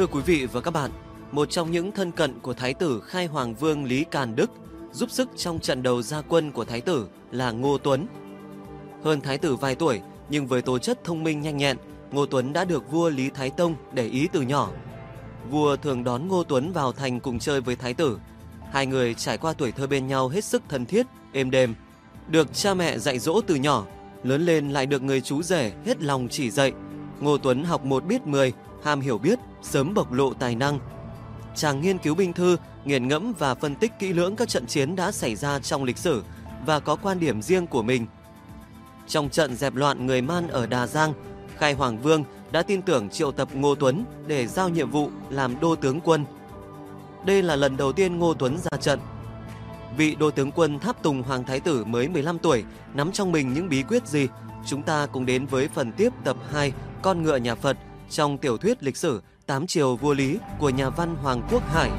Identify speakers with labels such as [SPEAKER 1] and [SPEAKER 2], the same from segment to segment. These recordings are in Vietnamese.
[SPEAKER 1] Thưa quý vị và các bạn, một trong những thân cận của Thái tử Khai Hoàng Vương Lý Càn Đức giúp sức trong trận đầu ra quân của Thái tử là Ngô Tuấn. Hơn Thái tử vài tuổi, nhưng với tố chất thông minh nhanh nhẹn, Ngô Tuấn đã được vua Lý Thái Tông để ý từ nhỏ. Vua thường đón Ngô Tuấn vào thành cùng chơi với Thái tử. Hai người trải qua tuổi thơ bên nhau hết sức thân thiết, êm đềm. Được cha mẹ dạy dỗ từ nhỏ, lớn lên lại được người chú rể hết lòng chỉ dạy. Ngô Tuấn học một biết 10, ham hiểu biết, sớm bộc lộ tài năng. Chàng nghiên cứu binh thư, nghiền ngẫm và phân tích kỹ lưỡng các trận chiến đã xảy ra trong lịch sử và có quan điểm riêng của mình. Trong trận dẹp loạn người Man ở Đà Giang, Khai Hoàng Vương đã tin tưởng triệu tập Ngô Tuấn để giao nhiệm vụ làm đô tướng quân. Đây là lần đầu tiên Ngô Tuấn ra trận. Vị đô tướng quân tháp tùng Hoàng Thái tử mới 15 tuổi nắm trong mình những bí quyết gì? Chúng ta cùng đến với phần tiếp tập 2 Con ngựa nhà Phật trong tiểu thuyết lịch sử 8 triều vua Lý của nhà văn Hoàng Quốc Hải.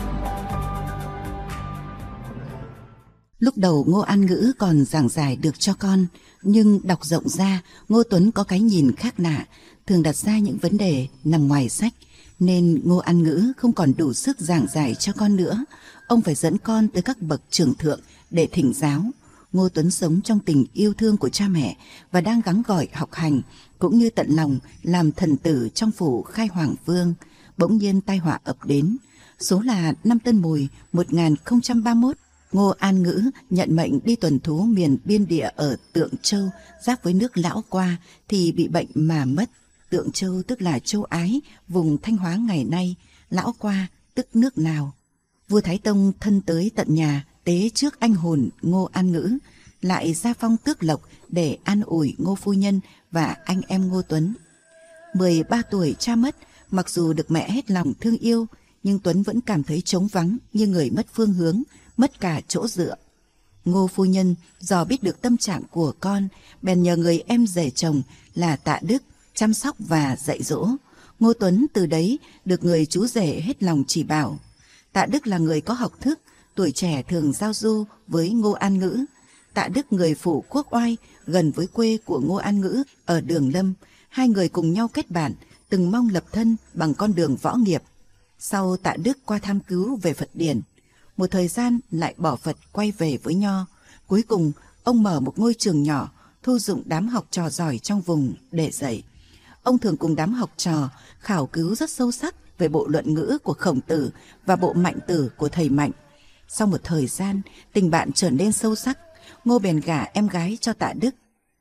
[SPEAKER 2] Lúc đầu Ngô An Ngữ còn giảng giải được cho con, nhưng đọc rộng ra, Ngô Tuấn có cái nhìn khác lạ, thường đặt ra những vấn đề nằm ngoài sách, nên Ngô An Ngữ không còn đủ sức giảng giải cho con nữa. Ông phải dẫn con tới các bậc trưởng thượng để thỉnh giáo. Ngô Tuấn sống trong tình yêu thương của cha mẹ và đang gắng gỏi học hành, cũng như tận lòng làm thần tử trong phủ Khai Hoàng Vương. Bỗng nhiên tai họa ập đến. Số là năm Tân Mùi 1031, Ngô An Ngữ nhận mệnh đi tuần thú miền biên địa ở Tượng Châu, giáp với nước Lão Qua, thì bị bệnh mà mất. Tượng Châu tức là Châu Ái, vùng Thanh Hóa ngày nay. Lão Qua tức nước nào. Vua Thái Tông thân tới tận nhà tế trước anh hồn Ngô An Ngữ, lại ra phong tước lộc để an ủi Ngô phu nhân và anh em Ngô Tuấn. 13 tuổi cha mất, mặc dù được mẹ hết lòng thương yêu, nhưng Tuấn vẫn cảm thấy trống vắng như người mất phương hướng, mất cả chỗ dựa. Ngô phu nhân dò biết được tâm trạng của con, bèn nhờ người em rể chồng là Tạ Đức chăm sóc và dạy dỗ. Ngô Tuấn từ đấy được người chú rể hết lòng chỉ bảo. Tạ Đức là người có học thức, tuổi trẻ thường giao du với Ngô An Ngữ. Tạ Đức người phủ Quốc Oai, gần với quê của Ngô An Ngữ ở Đường Lâm. Hai người cùng nhau kết bạn, từng mong lập thân bằng con đường võ nghiệp. Sau Tạ Đức qua thăm cứu về Phật điển, một thời gian lại bỏ Phật quay về với Nho. Cuối cùng ông mở một ngôi trường nhỏ, thu dụng đám học trò giỏi trong vùng để dạy. Ông thường cùng đám học trò khảo cứu rất sâu sắc về bộ luận ngữ của Khổng Tử và bộ Mạnh Tử của thầy Mạnh. Sau một thời gian, tình bạn trở nên sâu sắc. Ngô bèn gả em gái cho Tạ Đức.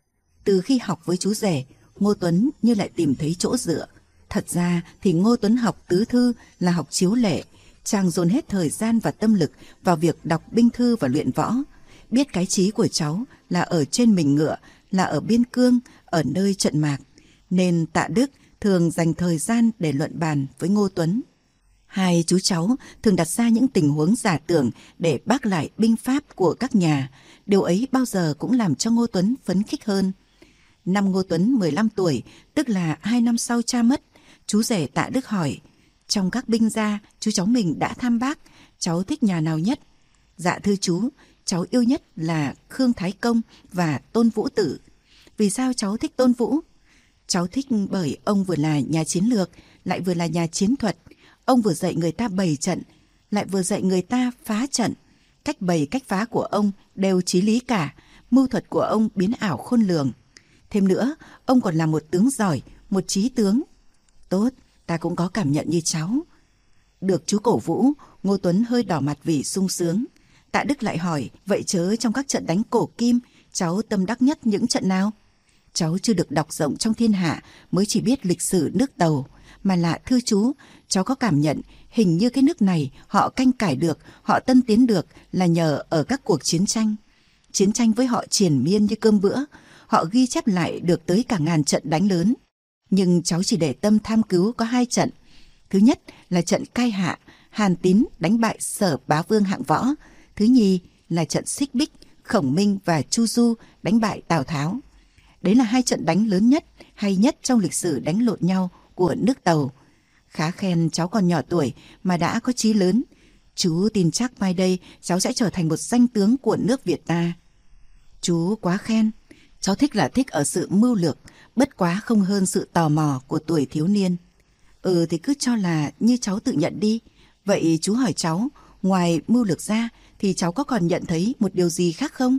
[SPEAKER 2] Từ khi học với chú rể, Ngô Tuấn như lại tìm thấy chỗ dựa. Thật ra thì Ngô Tuấn học tứ thư là học chiếu lệ. Chàng dồn hết thời gian và tâm lực vào việc đọc binh thư và luyện võ. Biết cái chí của cháu là ở trên mình ngựa, là ở biên cương, ở nơi trận mạc, nên Tạ Đức thường dành thời gian để luận bàn với Ngô Tuấn. Hai chú cháu thường đặt ra những tình huống giả tưởng để bác lại binh pháp của các nhà. Điều ấy bao giờ cũng làm cho Ngô Tuấn phấn khích hơn. Năm Ngô Tuấn 15 tuổi, tức là 2 năm sau cha mất, chú rể Tạ Đức hỏi: trong các binh gia, chú cháu mình đã thăm bác, cháu thích nhà nào nhất? Dạ thưa chú, cháu yêu nhất là Khương Thái Công và Tôn Vũ Tử. Vì sao cháu thích Tôn Vũ? Cháu thích bởi ông vừa là nhà chiến lược, lại vừa là nhà chiến thuật. Ông vừa dạy người ta bày trận, lại vừa dạy người ta phá trận. Cách bày cách phá của ông đều chí lý cả, mưu thuật của ông biến ảo khôn lường. Thêm nữa, ông còn là một tướng giỏi, một trí tướng. Tốt, ta cũng có cảm nhận như cháu. Được chú cổ vũ, Ngô Tuấn hơi đỏ mặt vì sung sướng. Tạ Đức lại hỏi: vậy chớ trong các trận đánh cổ kim, cháu tâm đắc nhất những trận nào? Cháu chưa được đọc rộng trong thiên hạ, mới chỉ biết lịch sử nước Tàu. Mà lạ thưa chú, cháu có cảm nhận hình như cái nước này họ canh cải được, họ tân tiến được là nhờ ở các cuộc chiến tranh. Chiến tranh với họ triền miên như cơm bữa, họ ghi chép lại được tới cả ngàn trận đánh lớn. Nhưng cháu chỉ để tâm tham cứu có 2 trận. Thứ nhất là trận Cai Hạ, Hàn Tín đánh bại Sở Bá Vương hạng võ. Thứ nhì là trận Xích Bích, Khổng Minh và Chu Du đánh bại Tào Tháo. Đấy là 2 trận đánh lớn nhất, hay nhất trong lịch sử đánh lộn nhau của nước Tàu. Khá khen cháu còn nhỏ tuổi mà đã có chí lớn. Chú tin chắc mai đây cháu sẽ trở thành một danh tướng của nước Việt ta. Chú quá khen. Cháu thích là thích ở sự mưu lược, bất quá không hơn sự tò mò của tuổi thiếu niên. Ừ thì cứ cho là như cháu tự nhận đi. Vậy chú hỏi cháu, ngoài mưu lược ra thì cháu có còn nhận thấy một điều gì khác không?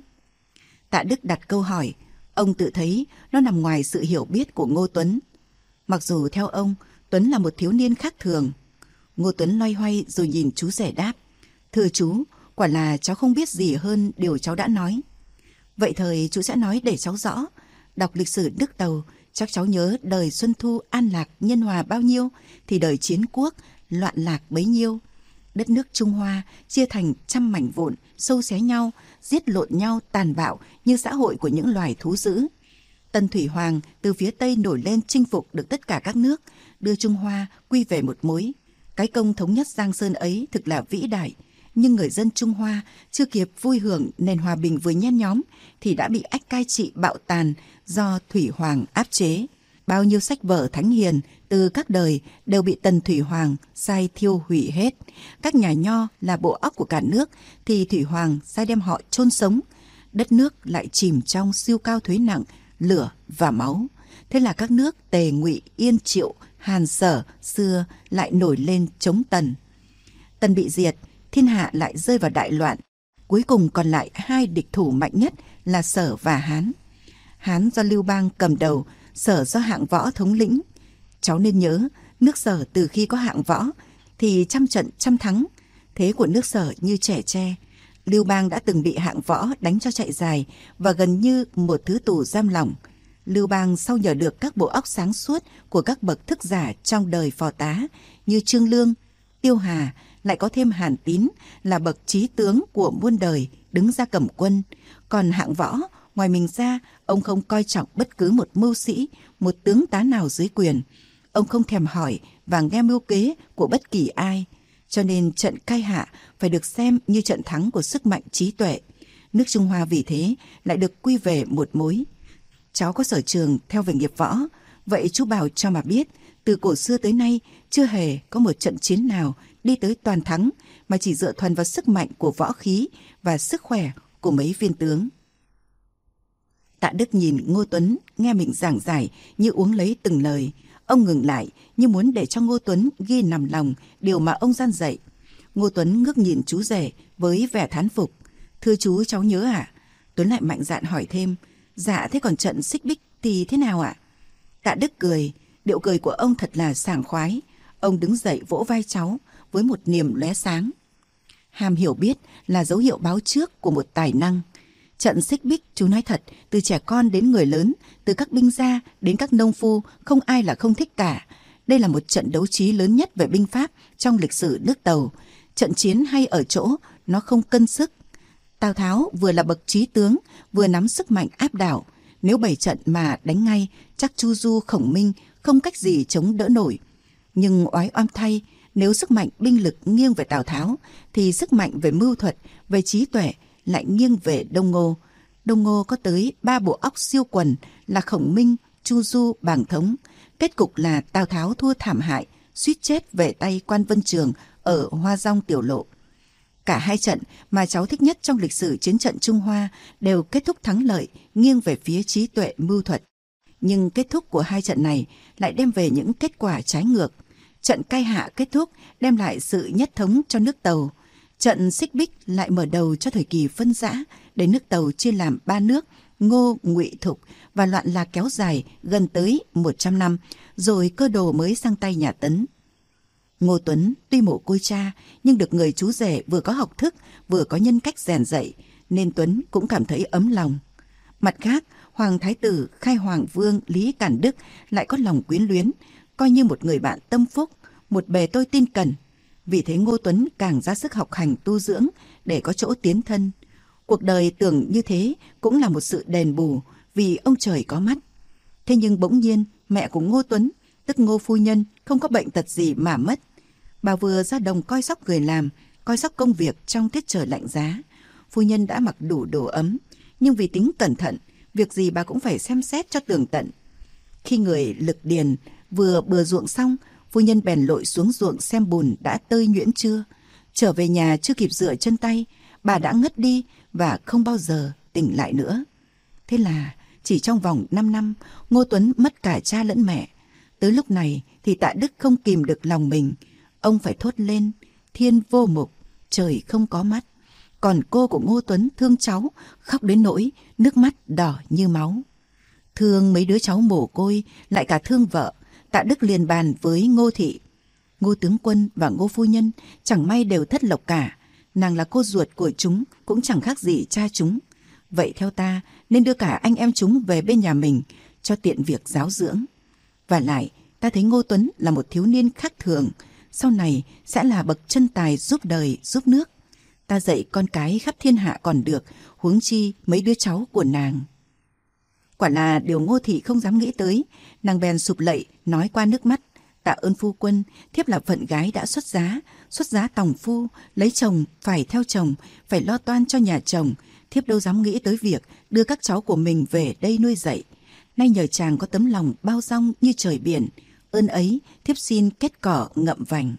[SPEAKER 2] Tạ Đức đặt câu hỏi, ông tự thấy nó nằm ngoài sự hiểu biết của Ngô Tuấn. Mặc dù theo ông, Tuấn là một thiếu niên khác thường. Ngô Tuấn loay hoay rồi nhìn chú rể đáp, thưa chú, quả là cháu không biết gì hơn điều cháu đã nói. Vậy thời chú sẽ nói để cháu rõ. Đọc lịch sử Đức Tàu, chắc cháu nhớ đời Xuân Thu an lạc nhân hòa bao nhiêu, thì đời chiến quốc loạn lạc bấy nhiêu. Đất nước Trung Hoa chia thành trăm mảnh vụn, xâu xé nhau, giết lộn nhau tàn bạo như xã hội của những loài thú dữ. Tần Thủy Hoàng từ phía Tây nổi lên chinh phục được tất cả các nước, đưa Trung Hoa quy về một mối. Cái công thống nhất Giang Sơn ấy thực là vĩ đại, nhưng người dân Trung Hoa chưa kịp vui hưởng nền hòa bình vừa nhen nhóm thì đã bị ách cai trị bạo tàn do Thủy Hoàng áp chế. Bao nhiêu sách vở thánh hiền từ các đời đều bị Tần Thủy Hoàng sai thiêu hủy hết. Các nhà nho là bộ óc của cả nước thì Thủy Hoàng sai đem họ chôn sống. Đất nước lại chìm trong siêu cao thuế nặng, lửa và máu. Thế là các nước Tề, Ngụy, Yên, Triệu, Hàn, Sở xưa lại nổi lên chống Tần. Tần bị diệt, thiên hạ lại rơi vào đại loạn. Cuối cùng còn lại hai địch thủ mạnh nhất là Sở và Hán. Hán do Lưu Bang cầm đầu, Sở do Hạng Võ thống lĩnh. Cháu nên nhớ, nước Sở từ khi có Hạng Võ thì trăm trận trăm thắng. Thế của nước Sở như trẻ tre. Lưu Bang đã từng bị Hạng Võ đánh cho chạy dài và gần như một thứ tù giam lỏng. Lưu Bang sau nhờ được các bộ óc sáng suốt của các bậc thức giả trong đời phò tá như Trương Lương, Tiêu Hà, lại có thêm Hàn Tín là bậc trí tướng của muôn đời đứng ra cầm quân. Còn Hạng Võ, ngoài mình ra, ông không coi trọng bất cứ một mưu sĩ, một tướng tá nào dưới quyền. Ông không thèm hỏi và nghe mưu kế của bất kỳ ai. Cho nên trận cai hạ phải được xem như trận thắng của sức mạnh trí tuệ. Nước Trung Hoa vì thế lại được quy về một mối. Cháu có sở trường theo về nghiệp võ, vậy chú bảo cho mà biết, từ cổ xưa tới nay chưa hề có một trận chiến nào đi tới toàn thắng mà chỉ dựa thuần vào sức mạnh của võ khí và sức khỏe của mấy viên tướng. Tạ Đức nhìn Ngô Tuấn nghe mình giảng giải như uống lấy từng lời. Ông ngừng lại như muốn để cho Ngô Tuấn ghi nằm lòng điều mà ông gian dạy. Ngô Tuấn ngước nhìn chú rể với vẻ thán phục. Thưa chú, cháu nhớ ạ? Tuấn lại mạnh dạn hỏi thêm. Dạ, thế còn trận xích bích thì thế nào ạ? Tạ Đức cười, điệu cười của ông thật là sảng khoái. Ông đứng dậy vỗ vai cháu với một niềm lóe sáng. Ham hiểu biết là dấu hiệu báo trước của một tài năng. Trận xích bích, chú nói thật, từ trẻ con đến người lớn, từ các binh gia đến các nông phu, không ai là không thích cả. Đây là một trận đấu trí lớn nhất về binh pháp trong lịch sử nước Tàu. Trận chiến hay ở chỗ nó không cân sức. Tào Tháo vừa là bậc trí tướng, vừa nắm sức mạnh áp đảo. Nếu bày trận mà đánh ngay, chắc Chu Du, Khổng Minh không cách gì chống đỡ nổi. Nhưng oái oăm thay, nếu sức mạnh binh lực nghiêng về Tào Tháo, thì sức mạnh về mưu thuật, về trí tuệ lại nghiêng về Đông Ngô. Đông Ngô có tới 3 bộ óc siêu quần là Khổng Minh, Chu Du, Bàng Thống. Kết cục là Tào Tháo thua thảm hại, suýt chết về tay Quan Vân Trường ở Hoa Dong Tiểu Lộ. Cả hai trận mà cháu thích nhất trong lịch sử chiến trận Trung Hoa đều kết thúc thắng lợi, nghiêng về phía trí tuệ mưu thuật. Nhưng kết thúc của hai trận này lại đem về những kết quả trái ngược. Trận cai hạ kết thúc đem lại sự nhất thống cho nước Tàu. Trận xích bích lại mở đầu cho thời kỳ phân rã để nước Tàu chia làm 3 nước, Ngô, Ngụy, Thục, và loạn lạc kéo dài gần tới 100 năm, rồi cơ đồ mới sang tay nhà Tấn. Ngô Tuấn tuy mồ côi cha nhưng được người chú rể vừa có học thức vừa có nhân cách rèn dạy nên Tuấn cũng cảm thấy ấm lòng. Mặt khác, Hoàng Thái tử Khai Hoàng Vương Lý Càn Đức lại có lòng quyến luyến, coi như một người bạn tâm phúc, một bề tôi tin cẩn. Vì thế Ngô Tuấn càng ra sức học hành tu dưỡng để có chỗ tiến thân. Cuộc đời tưởng như thế cũng là một sự đền bù vì ông trời có mắt. Thế nhưng bỗng nhiên mẹ của Ngô Tuấn, tức Ngô phu nhân, không có bệnh tật gì mà mất. Bà vừa ra đồng coi sóc người làm, coi sóc công việc trong tiết trời lạnh giá. Phu nhân đã mặc đủ đồ ấm, nhưng vì tính cẩn thận, việc gì bà cũng phải xem xét cho tường tận. Khi người lực điền vừa bừa ruộng xong, phu nhân bèn lội xuống ruộng xem bùn đã tơi nhuyễn chưa. Trở về nhà chưa kịp rửa chân tay, bà đã ngất đi và không bao giờ tỉnh lại nữa. Thế là chỉ trong vòng 5 năm, Ngô Tuấn mất cả cha lẫn mẹ. Tới lúc này thì Tạ Đức không kìm được lòng mình. Ông phải thốt lên: thiên vô mục, trời không có mắt. Còn cô của Ngô Tuấn thương cháu, khóc đến nỗi nước mắt đỏ như máu. Thương mấy đứa cháu mồ côi, lại cả thương vợ, Tạ Đức liền bàn với Ngô thị: Ngô tướng quân và Ngô phu nhân chẳng may đều thất lộc cả. Nàng là cô ruột của chúng, cũng chẳng khác gì cha chúng. Vậy theo ta nên đưa cả anh em chúng về bên nhà mình, cho tiện việc giáo dưỡng. Và lại ta thấy Ngô Tuấn là một thiếu niên khác thường, sau này sẽ là bậc chân tài giúp đời giúp nước. Ta dạy con cái khắp thiên hạ còn được, huống chi mấy đứa cháu của nàng. Quả là điều Ngô thị không dám nghĩ tới. Nàng bèn sụp lạy nói qua nước mắt: tạ ơn phu quân, thiếp là phận gái đã xuất giá tòng phu, lấy chồng phải theo chồng, phải lo toan cho nhà chồng. Thiếp đâu dám nghĩ tới việc đưa các cháu của mình về đây nuôi dạy. Nay nhờ chàng có tấm lòng bao dung như trời biển, ơn ấy thiếp xin kết cỏ ngậm vành.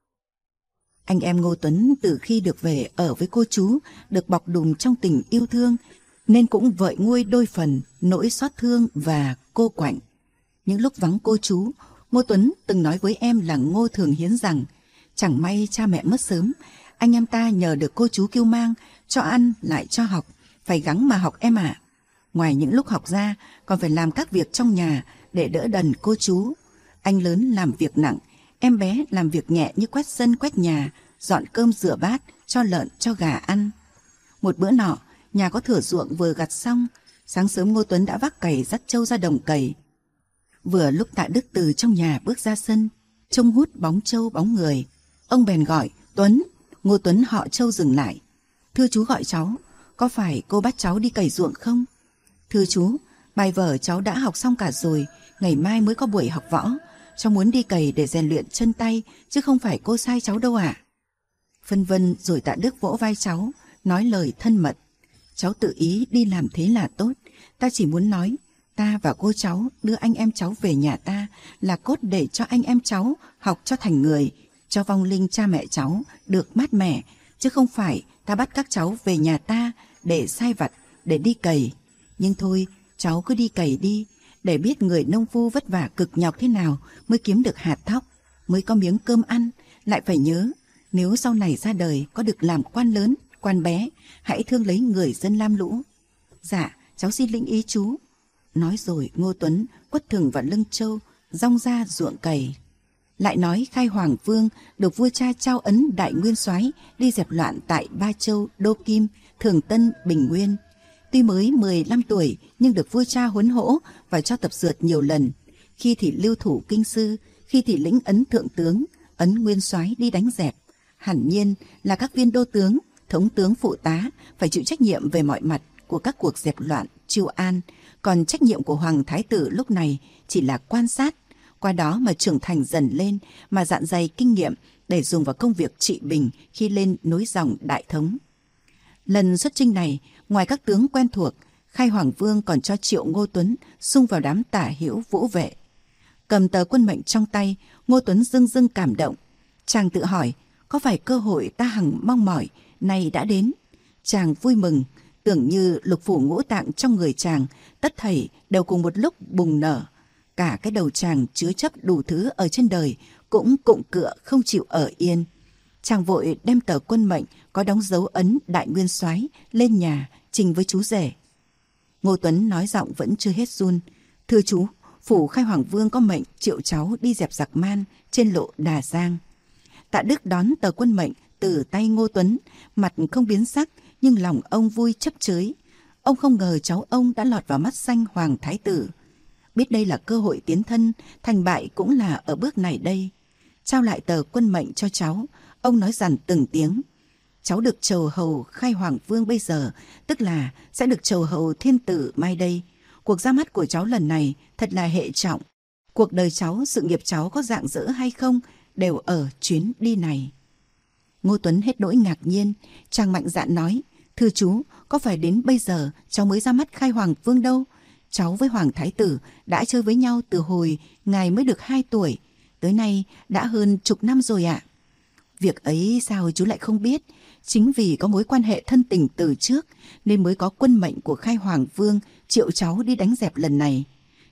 [SPEAKER 2] Anh em Ngô Tuấn từ khi được về ở với cô chú, được bọc đùm trong tình yêu thương, nên cũng vợi nguôi đôi phần nỗi xót thương và cô quạnh. Những lúc vắng cô chú, Ngô Tuấn từng nói với em là Ngô Thường Hiến rằng: chẳng may cha mẹ mất sớm, anh em ta nhờ được cô chú cưu mang, cho ăn lại cho học, phải gắng mà học em ạ. Ngoài những lúc học ra, còn phải làm các việc trong nhà để đỡ đần cô chú. Anh lớn làm việc nặng, em bé làm việc nhẹ như quét sân quét nhà, dọn cơm rửa bát, cho lợn cho gà ăn. Một bữa nọ, nhà có thửa ruộng vừa gặt xong, sáng sớm Ngô Tuấn đã vác cày dắt trâu ra đồng cày. Vừa lúc Tạ Đức từ trong nhà bước ra sân, trông hút bóng trâu bóng người, ông bèn gọi: Tuấn. Ngô Tuấn họ trâu dừng lại: thưa chú gọi cháu, có phải cô bắt cháu đi cày ruộng không? Thưa chú, bài vở cháu đã học xong cả rồi, ngày mai mới có buổi học võ. Cháu muốn đi cày để rèn luyện chân tay, chứ không phải cô sai cháu đâu ạ. Phân vân rồi Tạ Đức vỗ vai cháu, nói lời thân mật: cháu tự ý đi làm thế là tốt. Ta chỉ muốn nói, ta và cô cháu đưa anh em cháu về nhà ta là cốt để cho anh em cháu học cho thành người, cho vong linh cha mẹ cháu được mát mẻ, chứ không phải ta bắt các cháu về nhà ta để sai vặt, để đi cày. Nhưng thôi, cháu cứ đi cày đi, để biết người nông phu vất vả cực nhọc thế nào mới kiếm được hạt thóc, mới có miếng cơm ăn. Lại phải nhớ, nếu sau này ra đời có được làm quan lớn, quan bé, hãy thương lấy người dân lam lũ. Dạ, cháu xin lĩnh ý chú. Nói rồi Ngô Tuấn quất thừng vào lưng trâu, rong ra ruộng cày. Lại nói Khai Hoàng Vương được vua cha trao ấn Đại Nguyên Soái đi dẹp loạn tại Ba Châu, Đô Kim, Thường Tân, Bình Nguyên. Tuy mới 15 tuổi nhưng được vua cha huấn hỗ và cho tập dượt nhiều lần. Khi thì lưu thủ kinh sư, khi thì lĩnh ấn thượng tướng, ấn nguyên soái đi đánh dẹp. Hẳn nhiên là các viên đô tướng, thống tướng phụ tá phải chịu trách nhiệm về mọi mặt của các cuộc dẹp loạn, chiêu an. Còn trách nhiệm của Hoàng Thái tử lúc này chỉ là quan sát, qua đó mà trưởng thành dần lên, mà dạn dày kinh nghiệm để dùng vào công việc trị bình khi lên nối dòng đại thống. Lần xuất chinh này, ngoài các tướng quen thuộc, Khai Hoàng Vương còn cho triệu Ngô Tuấn xung vào đám tả hữu vũ vệ. Cầm tờ quân mệnh trong tay, Ngô Tuấn dưng dưng cảm động. Chàng tự hỏi, có phải cơ hội ta hằng mong mỏi nay đã đến? Chàng vui mừng, tưởng như lục phủ ngũ tạng trong người chàng tất thảy đều cùng một lúc bùng nở. Cả cái đầu chàng chứa chấp đủ thứ ở trên đời cũng cụng cựa không chịu ở yên. Chàng vội đem tờ quân mệnh có đóng dấu ấn Đại Nguyên Soái lên nhà trình với chú rể. Ngô Tuấn nói giọng vẫn chưa hết run: thưa chú, phủ Khai Hoàng Vương có mệnh triệu cháu đi dẹp giặc man trên lộ Đà Giang. Tạ Đức đón tờ quân mệnh từ tay Ngô Tuấn, mặt không biến sắc nhưng lòng ông vui chấp chới. Ông không ngờ cháu ông đã lọt vào mắt xanh Hoàng Thái tử. Biết đây là cơ hội tiến thân, thành bại cũng là ở bước này đây. Trao lại tờ quân mệnh cho cháu, ông nói dằn từng tiếng: cháu được chầu hầu Khai Hoàng Vương bây giờ, tức là sẽ được chầu hầu thiên tử mai đây. Cuộc ra mắt của cháu lần này thật là hệ trọng. Cuộc đời cháu, sự nghiệp cháu có rạng rỡ hay không đều ở chuyến đi này. Ngô Tuấn hết nỗi ngạc nhiên, chàng mạnh dạn nói: thưa chú, có phải đến bây giờ cháu mới ra mắt Khai Hoàng Vương đâu. Cháu với Hoàng Thái tử đã chơi với nhau từ hồi ngài mới được 2 tuổi, tới nay đã hơn chục năm rồi ạ. Việc ấy sao chú lại không biết? Chính vì có mối quan hệ thân tình từ trước nên mới có quân mệnh của Khai Hoàng Vương triệu cháu đi đánh dẹp lần này.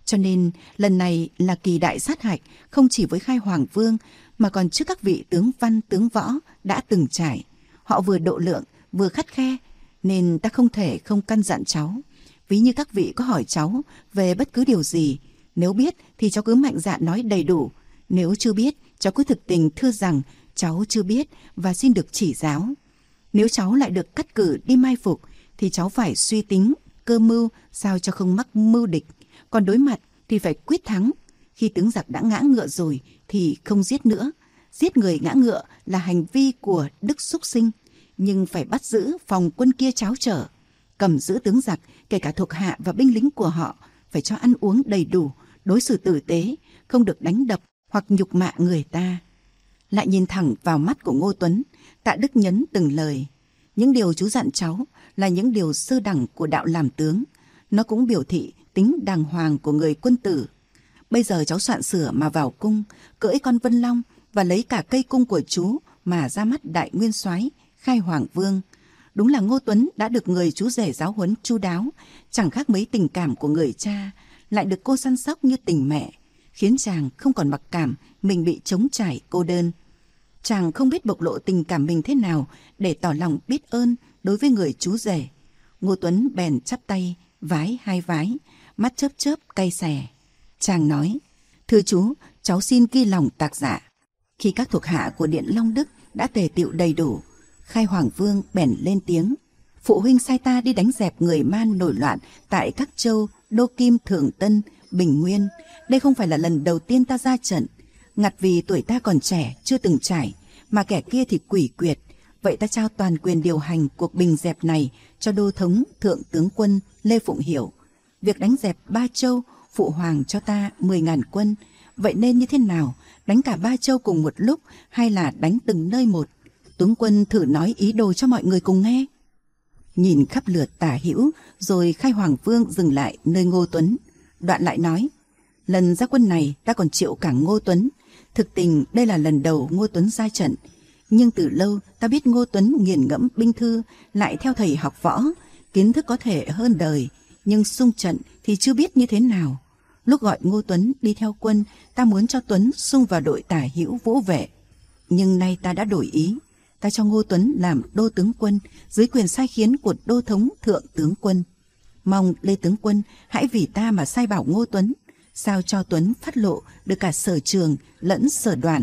[SPEAKER 2] Cho nên lần này là kỳ đại sát hạch, không chỉ với Khai Hoàng Vương mà còn trước các vị tướng văn tướng võ đã từng trải. Họ vừa độ lượng vừa khắt khe, nên ta không thể không căn dặn cháu. Ví như các vị có hỏi cháu về bất cứ điều gì, nếu biết thì cháu cứ mạnh dạn nói đầy đủ, nếu chưa biết cháu cứ thực tình thưa rằng cháu chưa biết và xin được chỉ giáo. Nếu cháu lại được cắt cử đi mai phục thì cháu phải suy tính cơ mưu sao cho không mắc mưu địch, còn đối mặt thì phải quyết thắng. Khi tướng giặc đã ngã ngựa rồi thì không giết nữa. Giết người ngã ngựa là hành vi của đức súc sinh, nhưng phải bắt giữ phòng quân kia tráo trở. Cầm giữ tướng giặc, kể cả thuộc hạ và binh lính của họ, phải cho ăn uống đầy đủ, đối xử tử tế, không được đánh đập hoặc nhục mạ người ta. Lại nhìn thẳng vào mắt của Ngô Tuấn, Tạ Đức nhấn từng lời. Những điều chú dặn cháu là những điều sơ đẳng của đạo làm tướng. Nó cũng biểu thị tính đàng hoàng của người quân tử. Bây giờ cháu soạn sửa mà vào cung, cưỡi con Vân Long và lấy cả cây cung của chú mà ra mắt đại nguyên soái Khai Hoàng Vương. Đúng là Ngô Tuấn đã được người chú rể giáo huấn chu đáo, chẳng khác mấy tình cảm của người cha, lại được cô săn sóc như tình mẹ, khiến chàng không còn mặc cảm mình bị trống trải cô đơn. Chàng không biết bộc lộ tình cảm mình thế nào để tỏ lòng biết ơn đối với người chú rể. Ngô Tuấn bèn chắp tay, vái hai vái, mắt chớp chớp cay xè. Chàng nói: Thưa chú, cháu xin ghi lòng tạc dạ. Khi các thuộc hạ của Điện Long Đức đã tề tựu đầy đủ, Khai Hoàng Vương bèn lên tiếng: Phụ huynh sai ta đi đánh dẹp người Man nổi loạn tại các châu Đô Kim, Thường Tân, Bình Nguyên. Đây không phải là lần đầu tiên ta ra trận. Ngặt vì tuổi ta còn trẻ, chưa từng trải, mà kẻ kia thì quỷ quyệt. Vậy ta trao toàn quyền điều hành cuộc bình dẹp này cho đô thống thượng tướng quân Lê Phụng Hiểu. Việc đánh dẹp Ba Châu, phụ hoàng cho ta 10.000 quân. Vậy nên như thế nào? Đánh cả Ba Châu cùng một lúc hay là đánh từng nơi một? Tướng quân thử nói ý đồ cho mọi người cùng nghe. Nhìn khắp lượt tả hữu, rồi Khai Hoàng Vương dừng lại nơi Ngô Tuấn. Đoạn lại nói: Lần ra quân này ta còn triệu cả Ngô Tuấn. Thực tình đây là lần đầu Ngô Tuấn ra trận, nhưng từ lâu ta biết Ngô Tuấn nghiền ngẫm binh thư, lại theo thầy học võ, kiến thức có thể hơn đời, nhưng xung trận thì chưa biết như thế nào. Lúc gọi Ngô Tuấn đi theo quân, ta muốn cho Tuấn xung vào đội tả hữu vũ vệ, nhưng nay ta đã đổi ý. Ta cho Ngô Tuấn làm đô tướng quân dưới quyền sai khiến của đô thống thượng tướng quân. Mong Lê tướng quân hãy vì ta mà sai bảo Ngô Tuấn, sao cho Tuấn phát lộ được cả sở trường lẫn sở đoàn.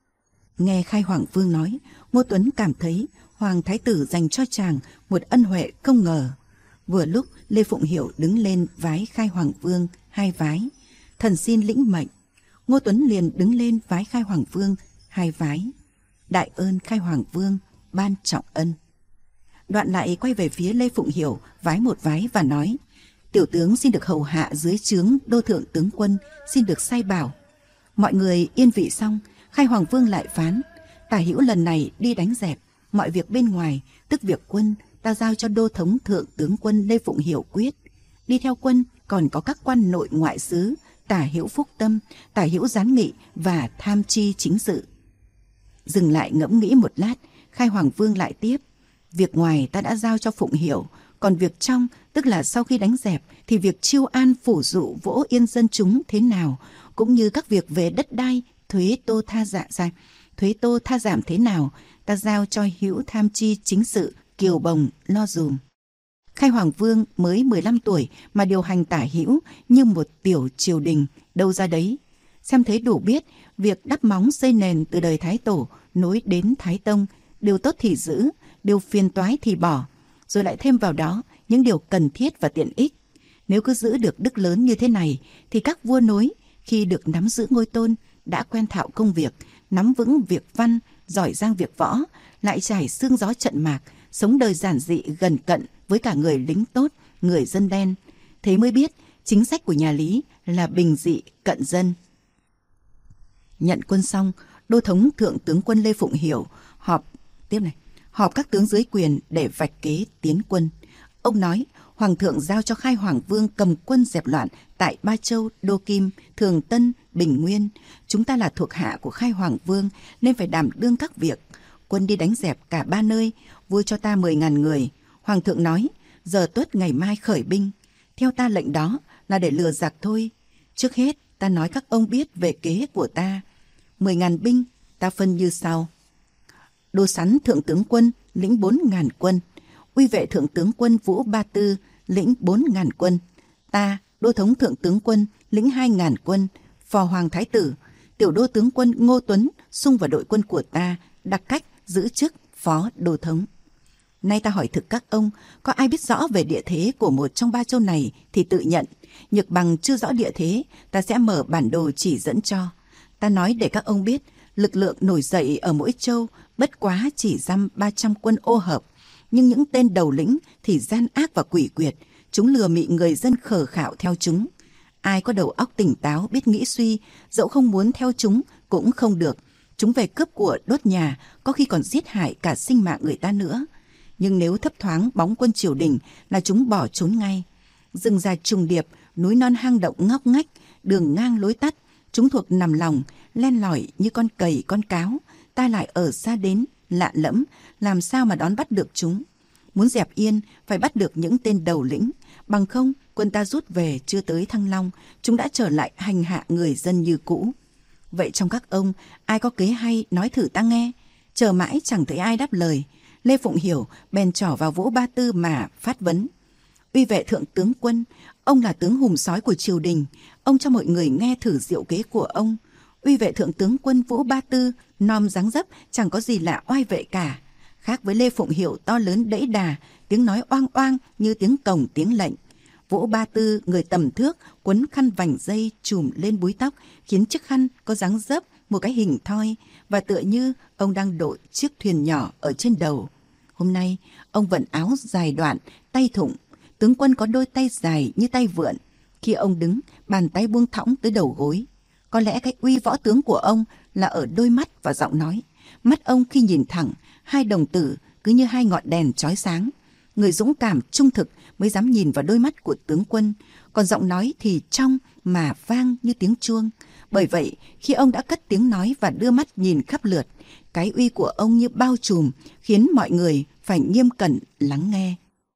[SPEAKER 2] Nghe Khai Hoàng Vương nói, Ngô Tuấn cảm thấy Hoàng Thái tử dành cho chàng một ân huệ không ngờ. Vừa lúc Lê Phụng Hiểu đứng lên vái Khai Hoàng Vương hai vái: Thần xin lĩnh mệnh. Ngô Tuấn liền đứng lên vái Khai Hoàng Vương hai vái: Đại ơn Khai Hoàng Vương ban trọng ân. Đoạn lại quay về phía Lê Phụng Hiểu vái một vái và nói: Tiểu tướng xin được hầu hạ dưới trướng đô thượng tướng quân, xin được sai bảo. Mọi người yên vị xong, Khai Hoàng Vương lại phán: Tả hữu lần này đi đánh dẹp, mọi việc bên ngoài, tức việc quân, ta giao cho đô thống thượng tướng quân Lê Phụng Hiểu quyết. Đi theo quân còn có các quan nội ngoại xứ, tả hữu Phúc Tâm, tả hữu Gián Nghị và tham chi chính sự. Dừng lại ngẫm nghĩ một lát, Khai Hoàng Vương lại tiếp: Việc ngoài ta đã giao cho Phụng Hiểu, còn việc trong, tức là sau khi đánh dẹp, thì việc chiêu an phủ dụ vỗ yên dân chúng thế nào, cũng như các việc về đất đai, thuế tô tha giảm thế nào, ta giao cho hữu tham chi chính sự Kiều Bồng lo dùm. Khai Hoàng Vương mới 15 tuổi mà điều hành tả hữu như một tiểu triều đình, đâu ra đấy. Xem thấy đủ biết, việc đắp móng xây nền từ đời Thái Tổ nối đến Thái Tông, điều tốt thì giữ, điều phiền toái thì bỏ, rồi lại thêm vào đó những điều cần thiết và tiện ích. Nếu cứ giữ được đức lớn như thế này, thì các vua nối khi được nắm giữ ngôi tôn đã quen thạo công việc, nắm vững việc văn, giỏi giang việc võ, lại trải xương gió trận mạc, sống đời giản dị gần cận với cả người lính tốt, người dân đen. Thế mới biết chính sách của nhà Lý là bình dị cận dân. Nhận quân xong, đô thống thượng tướng quân Lê Phụng Hiểu họp các tướng dưới quyền để vạch kế tiến quân. Ông nói Hoàng thượng giao cho Khai Hoàng Vương cầm quân dẹp loạn tại Ba Châu, Đô Kim, Thường Tân, Bình Nguyên. Chúng ta là thuộc hạ của Khai Hoàng Vương nên phải đảm đương các việc. Quân đi đánh dẹp cả ba nơi, vua cho ta 10.000 người. Hoàng thượng nói giờ tuất ngày mai khởi binh. Theo ta lệnh đó là để lừa giặc thôi. Trước hết, ta nói các ông biết về kế của ta. 10.000 binh, ta phân như sau. Đô Sắn thượng tướng quân lĩnh 4.000 quân, Uy Vệ thượng tướng quân Vũ Ba Tư lĩnh 4.000 quân, ta Đô Thống thượng tướng quân lĩnh 2.000 quân, Phò Hoàng Thái tử, Tiểu đô tướng quân Ngô Tuấn xung vào đội quân của ta, đặc cách giữ chức Phó Đô Thống. Nay ta hỏi thực các ông, có ai biết rõ về địa thế của một trong 3 châu này thì tự nhận. Nhược bằng chưa rõ địa thế, ta sẽ mở bản đồ chỉ dẫn cho. Ta nói để các ông biết, lực lượng nổi dậy ở mỗi châu bất quá chỉ dăm 300 quân ô hợp. Nhưng những tên đầu lĩnh thì gian ác và quỷ quyệt. Chúng lừa mị người dân khờ khạo theo chúng. Ai có đầu óc tỉnh táo biết nghĩ suy, dẫu không muốn theo chúng cũng không được. Chúng về cướp của đốt nhà, có khi còn giết hại cả sinh mạng người ta nữa. Nhưng nếu thấp thoáng bóng quân triều đình là chúng bỏ trốn ngay. Rừng già trùng điệp, núi non hang động ngóc ngách, đường ngang lối tắt, chúng thuộc nằm lòng, len lỏi như con cầy con cáo. Ta lại ở xa đến, lạ lẫm, làm sao mà đón bắt được chúng. Muốn dẹp yên, phải bắt được những tên đầu lĩnh. Bằng không, quân ta rút về chưa tới Thăng Long, chúng đã trở lại hành hạ người dân như cũ. Vậy trong các ông, ai có kế hay nói thử ta nghe. Chờ mãi chẳng thấy ai đáp lời. Lê Phụng Hiểu bèn trỏ vào Vũ Ba Tư mà phát vấn. Uy Vệ thượng tướng quân, ông là tướng hùm sói của triều đình, ông cho mọi người nghe thử diệu kế của ông. Uy Vệ thượng tướng quân Vũ Ba Tư nom dáng dấp chẳng có gì là oai vệ cả, khác với Lê Phụng Hiểu to lớn đẫy đà, tiếng nói oang oang như tiếng cồng tiếng lệnh. Vũ Ba Tư người tầm thước, quấn khăn vành dây trùm lên búi tóc, khiến chiếc khăn có dáng dấp một cái hình thoi, và tựa như ông đang đội chiếc thuyền nhỏ ở trên đầu. Hôm nay ông vận áo dài đoạn, tay thụng. Tướng quân có đôi tay dài như tay vượn. Khi ông đứng, bàn tay buông thõng tới đầu gối. Có lẽ cái uy võ tướng của ông là ở đôi mắt và giọng nói. Mắt ông khi nhìn thẳng, hai đồng tử cứ như hai ngọn đèn chói sáng. Người dũng cảm trung thực mới dám nhìn vào đôi mắt của tướng quân, còn giọng nói thì trong mà vang như tiếng chuông. Bởi vậy, khi ông đã cất tiếng nói và đưa mắt nhìn khắp lượt, cái uy của ông như bao trùm, khiến mọi người phải nghiêm cẩn lắng nghe.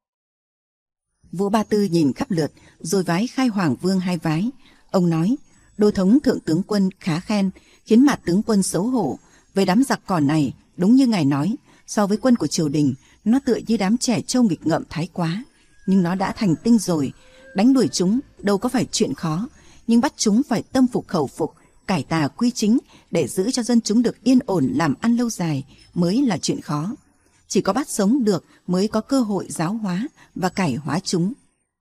[SPEAKER 2] Vũ Ba Tư nhìn khắp lượt, rồi vái Khai Hoàng Vương 2 vái. Ông nói, Đô Thống thượng tướng quân khá khen, khiến mặt tướng quân xấu hổ. Về đám giặc cỏ này, đúng như ngài nói, so với quân của triều đình, nó tựa như đám trẻ trâu nghịch ngợm thái quá. Nhưng nó đã thành tinh rồi, đánh đuổi chúng đâu có phải chuyện khó, nhưng bắt chúng phải tâm phục khẩu phục, cải tà quy chính để giữ cho dân chúng được yên ổn làm ăn lâu dài mới là chuyện khó. Chỉ có bắt sống được mới có cơ hội giáo hóa và cải hóa chúng.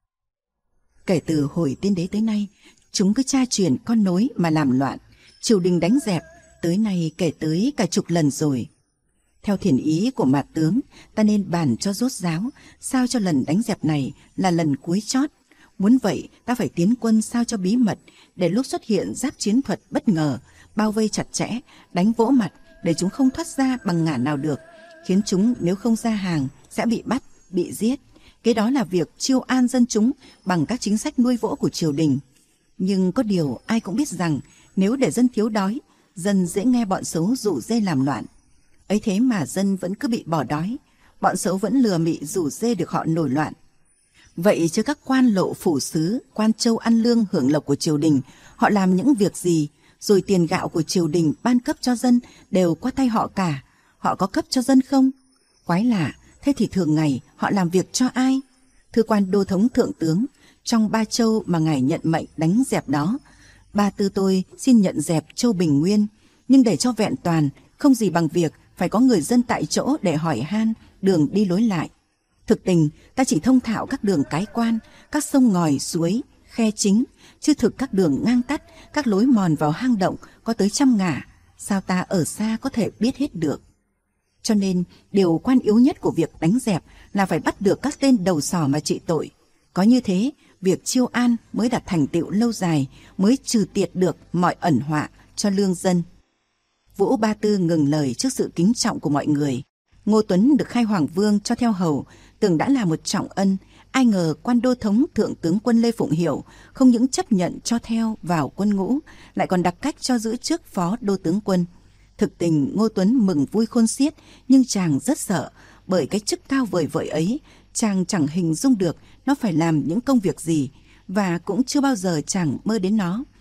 [SPEAKER 2] Kể từ hồi tiên đế tới nay, chúng cứ tra truyền con nối mà làm loạn. Triều đình đánh dẹp, tới nay kể tới cả chục lần rồi. Theo thiền ý của mạt tướng, ta nên bàn cho rốt ráo, sao cho lần đánh dẹp này là lần cuối chót. Muốn vậy, ta phải tiến quân sao cho bí mật, để lúc xuất hiện giáp chiến thuật bất ngờ, bao vây chặt chẽ, đánh vỗ mặt, để chúng không thoát ra bằng ngả nào được, khiến chúng nếu không ra hàng sẽ bị bắt, bị giết. Cái đó là việc chiêu an dân chúng bằng các chính sách nuôi vỗ của triều đình. Nhưng có điều ai cũng biết rằng nếu để dân thiếu đói, dân dễ nghe bọn xấu rủ dê làm loạn. Ấy thế mà dân vẫn cứ bị bỏ đói, bọn xấu vẫn lừa mị rủ dê được họ nổi loạn. Vậy chứ các quan lộ phủ sứ, quan châu ăn lương hưởng lộc của triều đình, họ làm những việc gì, rồi tiền gạo của triều đình ban cấp cho dân đều qua tay họ cả. Họ có cấp cho dân không? Quái lạ, thế thì thường ngày họ làm việc cho ai? Thưa quan Đô Thống thượng tướng, trong 3 châu mà ngài nhận mệnh đánh dẹp đó, Ba Tư tôi xin nhận dẹp châu Bình Nguyên, nhưng để cho vẹn toàn, không gì bằng việc phải có người dân tại chỗ để hỏi han đường đi lối lại. Thực tình, ta chỉ thông thạo các đường cái quan, các sông ngòi, suối, khe chính, chứ thực các đường ngang tắt, các lối mòn vào hang động có tới 100 ngả, sao ta ở xa có thể biết hết được. Cho nên, điều quan yếu nhất của việc đánh dẹp là phải bắt được các tên đầu sỏ mà trị tội. Có như thế, việc chiêu an mới đạt thành tựu lâu dài, mới trừ tiệt được mọi ẩn họa cho lương dân. Vũ Ba Tư ngừng lời trước sự kính trọng của mọi người. Ngô Tuấn được Khai Hoàng Vương cho theo hầu, tưởng đã là một trọng ân. Ai ngờ quan Đô Thống thượng tướng quân Lê Phụng Hiểu không những chấp nhận cho theo vào quân ngũ, lại còn đặc cách cho giữ chức phó đô tướng quân. Thực tình Ngô Tuấn mừng vui khôn xiết, nhưng chàng rất sợ, bởi cái chức cao vời vợi ấy, chàng chẳng hình dung được nó phải làm những công việc gì, và cũng chưa bao giờ chàng mơ đến nó.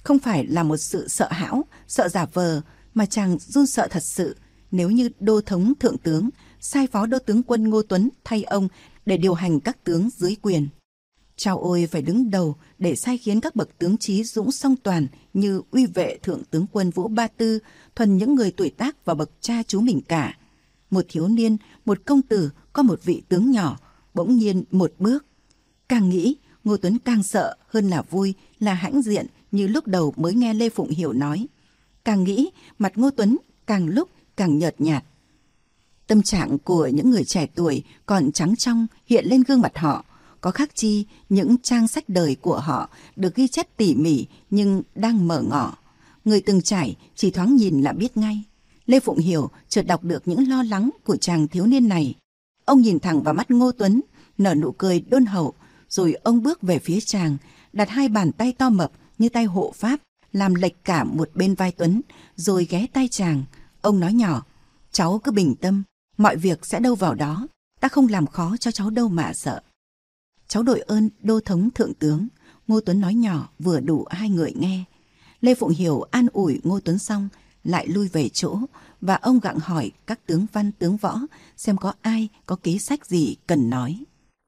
[SPEAKER 2] Không phải là một sự sợ hãi, sợ giả vờ, mà chàng run sợ thật sự nếu như đô thống thượng tướng sai phó đô tướng quân Ngô Tuấn thay ông để điều hành các tướng dưới quyền. Chao ôi phải đứng đầu để sai khiến các bậc tướng trí dũng song toàn như uy vệ thượng tướng quân Vũ Ba Tư, thuần những người tuổi tác và bậc cha chú mình cả. Một thiếu niên, một công tử có một vị tướng nhỏ, bỗng nhiên một bước. Càng nghĩ, Ngô Tuấn càng sợ hơn là vui, là hãnh diện như lúc đầu mới nghe Lê Phụng Hiểu nói. Càng nghĩ, mặt Ngô Tuấn càng lúc càng nhợt nhạt. Tâm trạng của những người trẻ tuổi còn trắng trong hiện lên gương mặt họ. Có khác chi những trang sách đời của họ được ghi chép tỉ mỉ nhưng đang mở ngỏ. Người từng trải chỉ thoáng nhìn là biết ngay. Lê Phụng Hiểu chợt đọc được những lo lắng của chàng thiếu niên này. Ông nhìn thẳng vào mắt Ngô Tuấn, nở nụ cười đôn hậu, rồi ông bước về phía chàng, đặt hai bàn tay to mập như tay hộ pháp, làm lệch cả một bên vai Tuấn, rồi ghé tay chàng. Ông nói nhỏ, cháu cứ bình tâm, mọi việc sẽ đâu vào đó, ta không làm khó cho cháu đâu mà sợ. Cháu đội ơn đô thống thượng tướng, Ngô Tuấn nói nhỏ vừa đủ hai người nghe. Lê Phụng Hiểu an ủi Ngô Tuấn xong, lại lui về chỗ, và ông gặng hỏi các tướng văn tướng võ xem có ai có kế sách gì cần nói.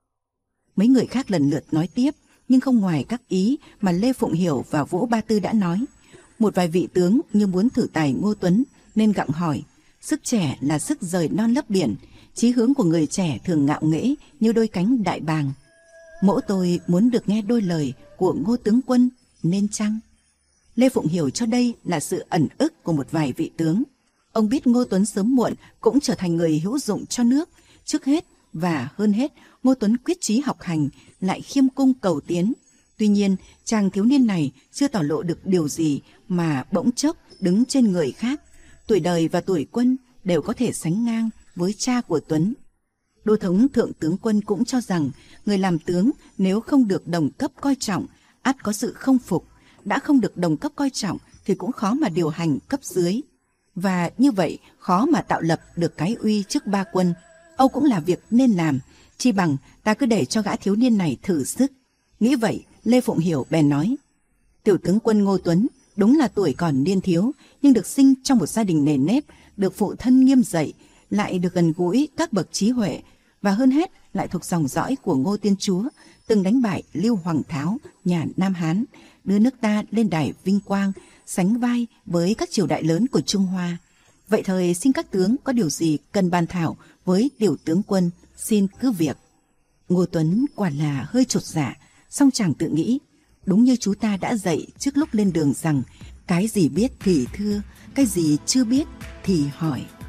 [SPEAKER 2] Mấy người khác lần lượt nói tiếp, nhưng không ngoài các ý mà Lê Phụng Hiểu và Vũ Ba Tư đã nói. Một vài vị tướng như muốn thử tài Ngô Tuấn nên gặng hỏi. Sức trẻ là sức rời non lấp biển, chí hướng của người trẻ thường ngạo nghễ như đôi cánh đại bàng. Mỗ tôi muốn được nghe đôi lời của Ngô tướng quân, nên chăng? Lê Phụng Hiểu cho đây là sự ẩn ức của một vài vị tướng. Ông biết Ngô Tuấn sớm muộn cũng trở thành người hữu dụng cho nước. Trước hết và hơn hết, Ngô Tuấn quyết chí học hành, lại khiêm cung cầu tiến. Tuy nhiên, chàng thiếu niên này chưa tỏ lộ được điều gì mà bỗng chốc đứng trên người khác. Tuổi đời và tuổi quân đều có thể sánh ngang với cha của Tuấn. Đô thống thượng tướng quân cũng cho rằng người làm tướng nếu không được đồng cấp coi trọng, ắt có sự không phục. Đã không được đồng cấp coi trọng thì cũng khó mà điều hành cấp dưới. Và như vậy khó mà tạo lập được cái uy trước ba quân. Âu cũng là việc nên làm, chi bằng ta cứ để cho gã thiếu niên này thử sức. Nghĩ vậy, Lê Phụng Hiểu bèn nói, tiểu tướng quân Ngô Tuấn đúng là tuổi còn niên thiếu, nhưng được sinh trong một gia đình nền nếp, được phụ thân nghiêm dạy, lại được gần gũi các bậc trí huệ, và hơn hết lại thuộc dòng dõi của Ngô Tiên Chúa, từng đánh bại Lưu Hoàng Tháo, nhà Nam Hán, đưa nước ta lên đài vinh quang, sánh vai với các triều đại lớn của Trung Hoa. Vậy thời xin các tướng có điều gì cần bàn thảo với tiểu tướng quân, xin cứ việc. Ngô Tuấn quả là hơi chột dạ, song chàng tự nghĩ, đúng như chú ta đã dạy trước lúc lên đường rằng, cái gì biết thì thưa, cái gì chưa biết thì hỏi.